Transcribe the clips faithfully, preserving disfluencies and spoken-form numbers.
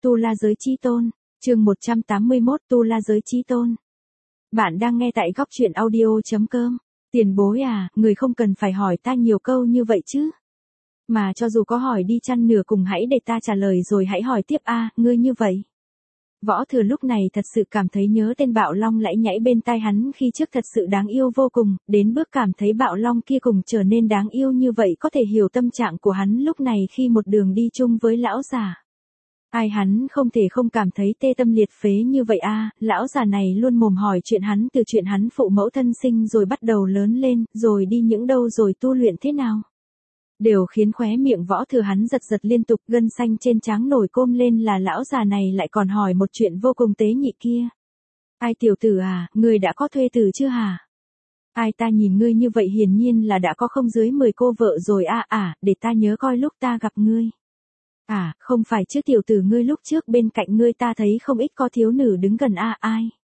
Tu La Giới Chí Tôn, chương một trăm tám mươi mốt Tu La Giới Chí Tôn. Bạn đang nghe tại góc truyện audio chấm com. Tiền bối à, người không cần phải hỏi ta nhiều câu như vậy chứ. Mà cho dù có hỏi đi chăng nữa cùng hãy để ta trả lời rồi hãy hỏi tiếp a, à, ngươi như vậy. Võ Thừa lúc này thật sự cảm thấy nhớ tên Bạo Long lẫy nhảy bên tai hắn khi trước thật sự đáng yêu vô cùng, đến bước cảm thấy Bạo Long kia cùng trở nên đáng yêu như vậy có thể hiểu tâm trạng của hắn lúc này khi một đường đi chung với lão già. Ai hắn không thể không cảm thấy tê tâm liệt phế như vậy a, à, lão già này luôn mồm hỏi chuyện hắn từ chuyện hắn phụ mẫu thân sinh rồi bắt đầu lớn lên, rồi đi những đâu rồi tu luyện thế nào. Đều khiến khóe miệng Võ Thừa hắn giật giật liên tục, gân xanh trên trán nổi côm lên là lão già này lại còn hỏi một chuyện vô cùng tế nhị kia. Ai tiểu tử à, ngươi đã có thuê tử chưa hả? Ai ta nhìn ngươi như vậy hiển nhiên là đã có không dưới mười cô vợ rồi a à, à, để ta nhớ coi lúc ta gặp ngươi. À, không phải chứ tiểu tử ngươi lúc trước bên cạnh ngươi ta thấy không ít có thiếu nữ đứng gần a à, ai.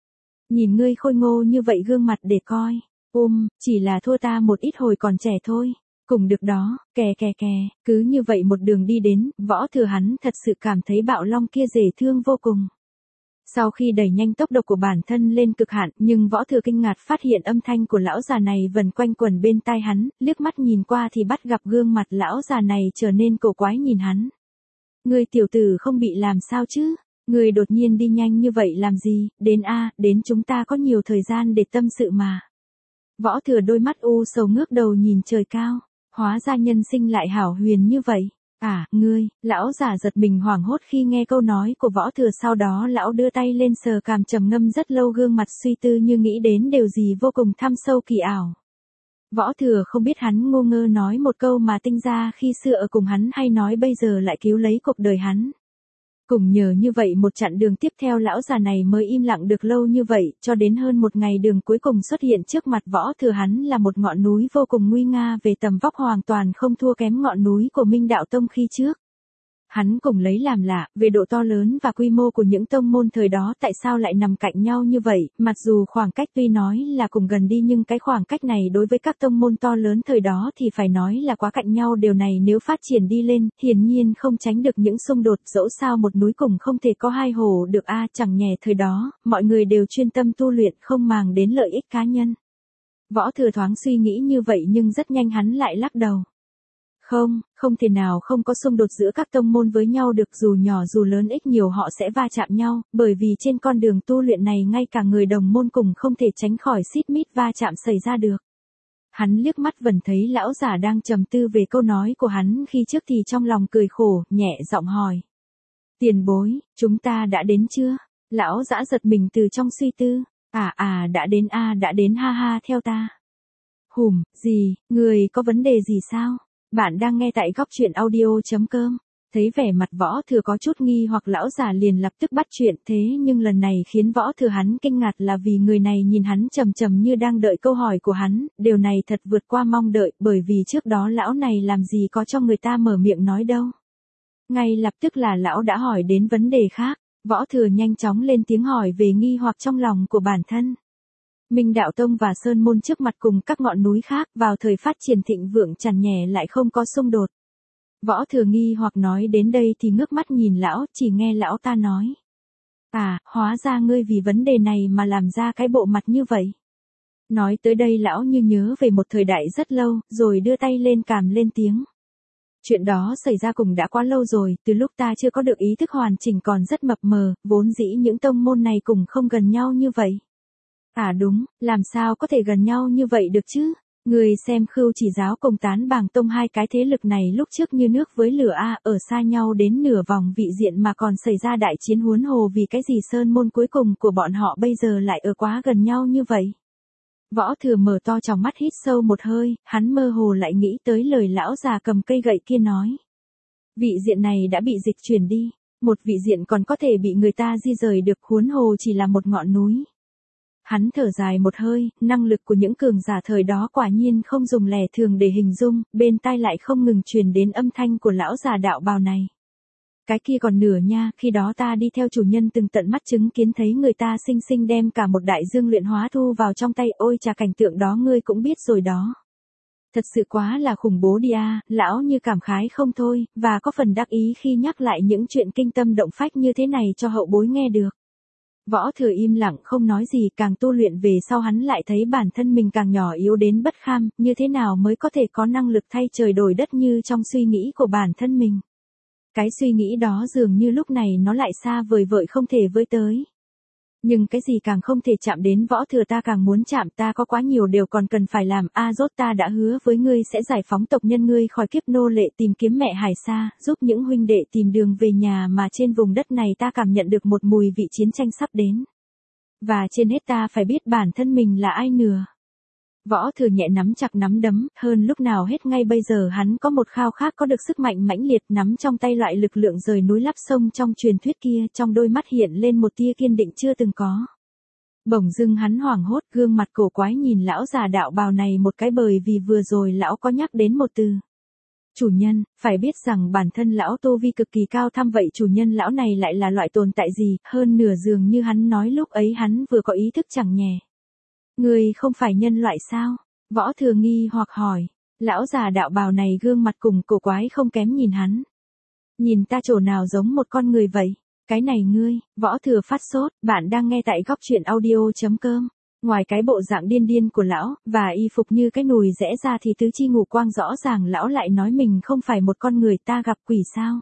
Nhìn ngươi khôi ngô như vậy gương mặt để coi, ôm, chỉ là thua ta một ít hồi còn trẻ thôi. Cùng được đó, kè kè kè, cứ như vậy một đường đi đến, Võ Thừa hắn thật sự cảm thấy Bạo Long kia dễ thương vô cùng. Sau khi đẩy nhanh tốc độ của bản thân lên cực hạn, nhưng Võ Thừa kinh ngạc phát hiện âm thanh của lão già này vần quanh quẩn bên tai hắn, liếc mắt nhìn qua thì bắt gặp gương mặt lão già này trở nên cổ quái nhìn hắn. Ngươi tiểu tử không bị làm sao chứ? Ngươi đột nhiên đi nhanh như vậy làm gì? Đến a, đến chúng ta có nhiều thời gian để tâm sự mà. Võ Thừa đôi mắt u sầu ngước đầu nhìn trời cao. Hóa ra nhân sinh lại hảo huyền như vậy. À, ngươi, lão giả giật mình hoảng hốt khi nghe câu nói của Võ Thừa, sau đó lão đưa tay lên sờ cằm trầm ngâm rất lâu, gương mặt suy tư như nghĩ đến điều gì vô cùng thâm sâu kỳ ảo. Võ Thừa không biết hắn ngu ngơ nói một câu mà tinh ra khi xưa ở cùng hắn hay nói bây giờ lại cứu lấy cuộc đời hắn. Cùng nhờ như vậy một chặng đường tiếp theo lão già này mới im lặng được lâu như vậy, cho đến hơn một ngày đường cuối cùng xuất hiện trước mặt Võ Thừa hắn là một ngọn núi vô cùng nguy nga, về tầm vóc hoàn toàn không thua kém ngọn núi của Minh Đạo Tông khi trước. Hắn cùng lấy làm lạ, về độ to lớn và quy mô của những tông môn thời đó tại sao lại nằm cạnh nhau như vậy, mặc dù khoảng cách tuy nói là cùng gần đi nhưng cái khoảng cách này đối với các tông môn to lớn thời đó thì phải nói là quá cạnh nhau, điều này nếu phát triển đi lên, hiển nhiên không tránh được những xung đột, dẫu sao một núi cùng không thể có hai hồ được a, à, chẳng nhè thời đó, mọi người đều chuyên tâm tu luyện không màng đến lợi ích cá nhân. Võ Thừa thoáng suy nghĩ như vậy nhưng rất nhanh hắn lại lắc đầu. Không, không thể nào không có xung đột giữa các tông môn với nhau được, dù nhỏ dù lớn ít nhiều họ sẽ va chạm nhau, bởi vì trên con đường tu luyện này ngay cả người đồng môn cùng không thể tránh khỏi xít mít va chạm xảy ra được. Hắn liếc mắt vẫn thấy lão giả đang trầm tư về câu nói của hắn khi trước thì trong lòng cười khổ, nhẹ giọng hỏi. Tiền bối, chúng ta đã đến chưa? Lão giã giật mình từ trong suy tư. À à đã đến a à, đã đến ha ha theo ta. Hùm, gì, người có vấn đề gì sao? Bạn đang nghe tại góc truyện audio chấm com. Thấy vẻ mặt Võ Thừa có chút nghi hoặc, lão già liền lập tức bắt chuyện, thế nhưng lần này khiến Võ Thừa hắn kinh ngạc là vì người này nhìn hắn trầm trầm như đang đợi câu hỏi của hắn, điều này thật vượt qua mong đợi, bởi vì trước đó lão này làm gì có cho người ta mở miệng nói đâu. Ngay lập tức là lão đã hỏi đến vấn đề khác, Võ Thừa nhanh chóng lên tiếng hỏi về nghi hoặc trong lòng của bản thân. Minh Đạo Tông và Sơn Môn trước mặt cùng các ngọn núi khác vào thời phát triển thịnh vượng chẳng nhè lại không có xung đột. Võ Thừa nghi hoặc nói đến đây thì ngước mắt nhìn lão, chỉ nghe lão ta nói. À, hóa ra ngươi vì vấn đề này mà làm ra cái bộ mặt như vậy. Nói tới đây lão như nhớ về một thời đại rất lâu, rồi đưa tay lên cằm lên tiếng. Chuyện đó xảy ra cùng đã quá lâu rồi, từ lúc ta chưa có được ý thức hoàn chỉnh còn rất mập mờ, vốn dĩ những tông môn này cùng không gần nhau như vậy. À đúng, làm sao có thể gần nhau như vậy được chứ? Người xem Khưu Chỉ Giáo cùng Tán Bàng Tông, hai cái thế lực này lúc trước như nước với lửa a, ở xa nhau đến nửa vòng vị diện mà còn xảy ra đại chiến huống hồ vì cái gì Sơn Môn cuối cùng của bọn họ bây giờ lại ở quá gần nhau như vậy. Võ Thừa mở to tròng mắt hít sâu một hơi, hắn mơ hồ lại nghĩ tới lời lão già cầm cây gậy kia nói. Vị diện này đã bị dịch chuyển đi, một vị diện còn có thể bị người ta di rời được, huống hồ chỉ là một ngọn núi. Hắn thở dài một hơi, năng lực của những cường giả thời đó quả nhiên không dùng lẻ thường để hình dung, bên tai lại không ngừng truyền đến âm thanh của lão già đạo bào này. Cái kia còn nửa nha, khi đó ta đi theo chủ nhân từng tận mắt chứng kiến thấy người ta xinh xinh đem cả một đại dương luyện hóa thu vào trong tay, ôi chà cảnh tượng đó ngươi cũng biết rồi đó. Thật sự quá là khủng bố đi a, lão như cảm khái không thôi, và có phần đắc ý khi nhắc lại những chuyện kinh tâm động phách như thế này cho hậu bối nghe được. Võ Thừa im lặng không nói gì, càng tu luyện về sau hắn lại thấy bản thân mình càng nhỏ yếu đến bất kham, như thế nào mới có thể có năng lực thay trời đổi đất như trong suy nghĩ của bản thân mình. Cái suy nghĩ đó dường như lúc này nó lại xa vời vợi không thể với tới. Nhưng cái gì càng không thể chạm đến Võ Thừa ta càng muốn chạm, ta có quá nhiều điều còn cần phải làm. A Rốt, ta đã hứa với ngươi sẽ giải phóng tộc nhân ngươi khỏi kiếp nô lệ, tìm kiếm mẹ Hải Sa, giúp những huynh đệ tìm đường về nhà, mà trên vùng đất này ta cảm nhận được một mùi vị chiến tranh sắp đến. Và trên hết ta phải biết bản thân mình là ai nữa. Võ Thừa nhẹ nắm chặt nắm đấm, hơn lúc nào hết ngay bây giờ hắn có một khao khát có được sức mạnh mãnh liệt, nắm trong tay loại lực lượng rời núi lấp sông trong truyền thuyết kia, trong đôi mắt hiện lên một tia kiên định chưa từng có. Bỗng dưng hắn hoảng hốt, gương mặt cổ quái nhìn lão già đạo bào này một cái, bởi vì vừa rồi lão có nhắc đến một từ. Chủ nhân, phải biết rằng bản thân lão tu vi cực kỳ cao thâm, vậy chủ nhân lão này lại là loại tồn tại gì, hơn nửa dường như hắn nói lúc ấy hắn vừa có ý thức chẳng nhè. Ngươi không phải nhân loại sao? Võ Thừa nghi hoặc hỏi. Lão già đạo bào này gương mặt cùng cổ quái không kém nhìn hắn. Nhìn ta chỗ nào giống một con người vậy? Cái này ngươi, Võ Thừa phát sốt, bạn đang nghe tại góc truyện audio.com. Ngoài cái bộ dạng điên điên của lão, và y phục như cái nùi rẽ ra thì tứ chi ngũ quang rõ ràng, lão lại nói mình không phải một con người, ta gặp quỷ sao?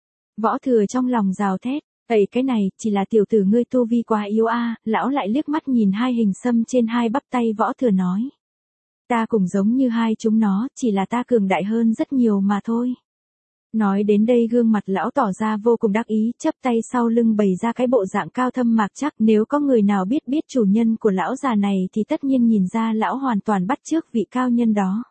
Võ Thừa trong lòng rào thét. Ây, cái này, chỉ là tiểu tử ngươi tu vi quá yếu a. Lão lại liếc mắt nhìn hai hình xăm trên hai bắp tay Võ Thừa nói. Ta cũng giống như hai chúng nó, chỉ là ta cường đại hơn rất nhiều mà thôi. Nói đến đây gương mặt lão tỏ ra vô cùng đắc ý, chắp tay sau lưng bày ra cái bộ dạng cao thâm mạc chắc. Nếu có người nào biết biết chủ nhân của lão già này thì tất nhiên nhìn ra lão hoàn toàn bắt chước vị cao nhân đó.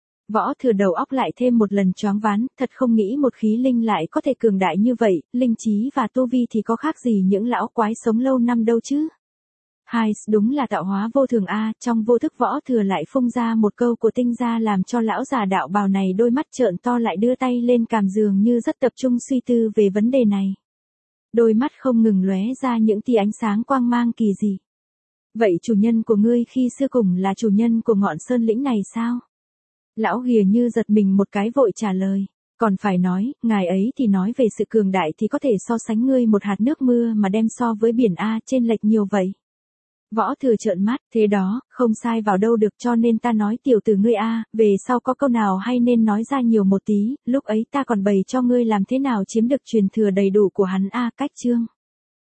Võ Thừa đầu óc lại thêm một lần choáng váng, thật không nghĩ một khí linh lại có thể cường đại như vậy, linh trí và tu vi thì có khác gì những lão quái sống lâu năm đâu chứ. Hai, đúng là tạo hóa vô thường a. Trong vô thức Võ Thừa lại phun ra một câu của tinh gia làm cho lão già đạo bào này đôi mắt trợn to, lại đưa tay lên cằm dường như rất tập trung suy tư về vấn đề này. Đôi mắt không ngừng lóe ra những tia ánh sáng quang mang kỳ dị. Vậy chủ nhân của ngươi khi xưa cùng là chủ nhân của ngọn sơn lĩnh này sao? Lão ghìa như giật mình một cái, vội trả lời. Còn phải nói, ngài ấy thì nói về sự cường đại thì có thể so sánh ngươi một hạt nước mưa mà đem so với biển a, chênh lệch nhiều vậy. Võ Thừa trợn mắt, thế đó, không sai vào đâu được, cho nên ta nói tiểu tử ngươi a, về sau có câu nào hay nên nói ra nhiều một tí, lúc ấy ta còn bày cho ngươi làm thế nào chiếm được truyền thừa đầy đủ của hắn a. Cách chương.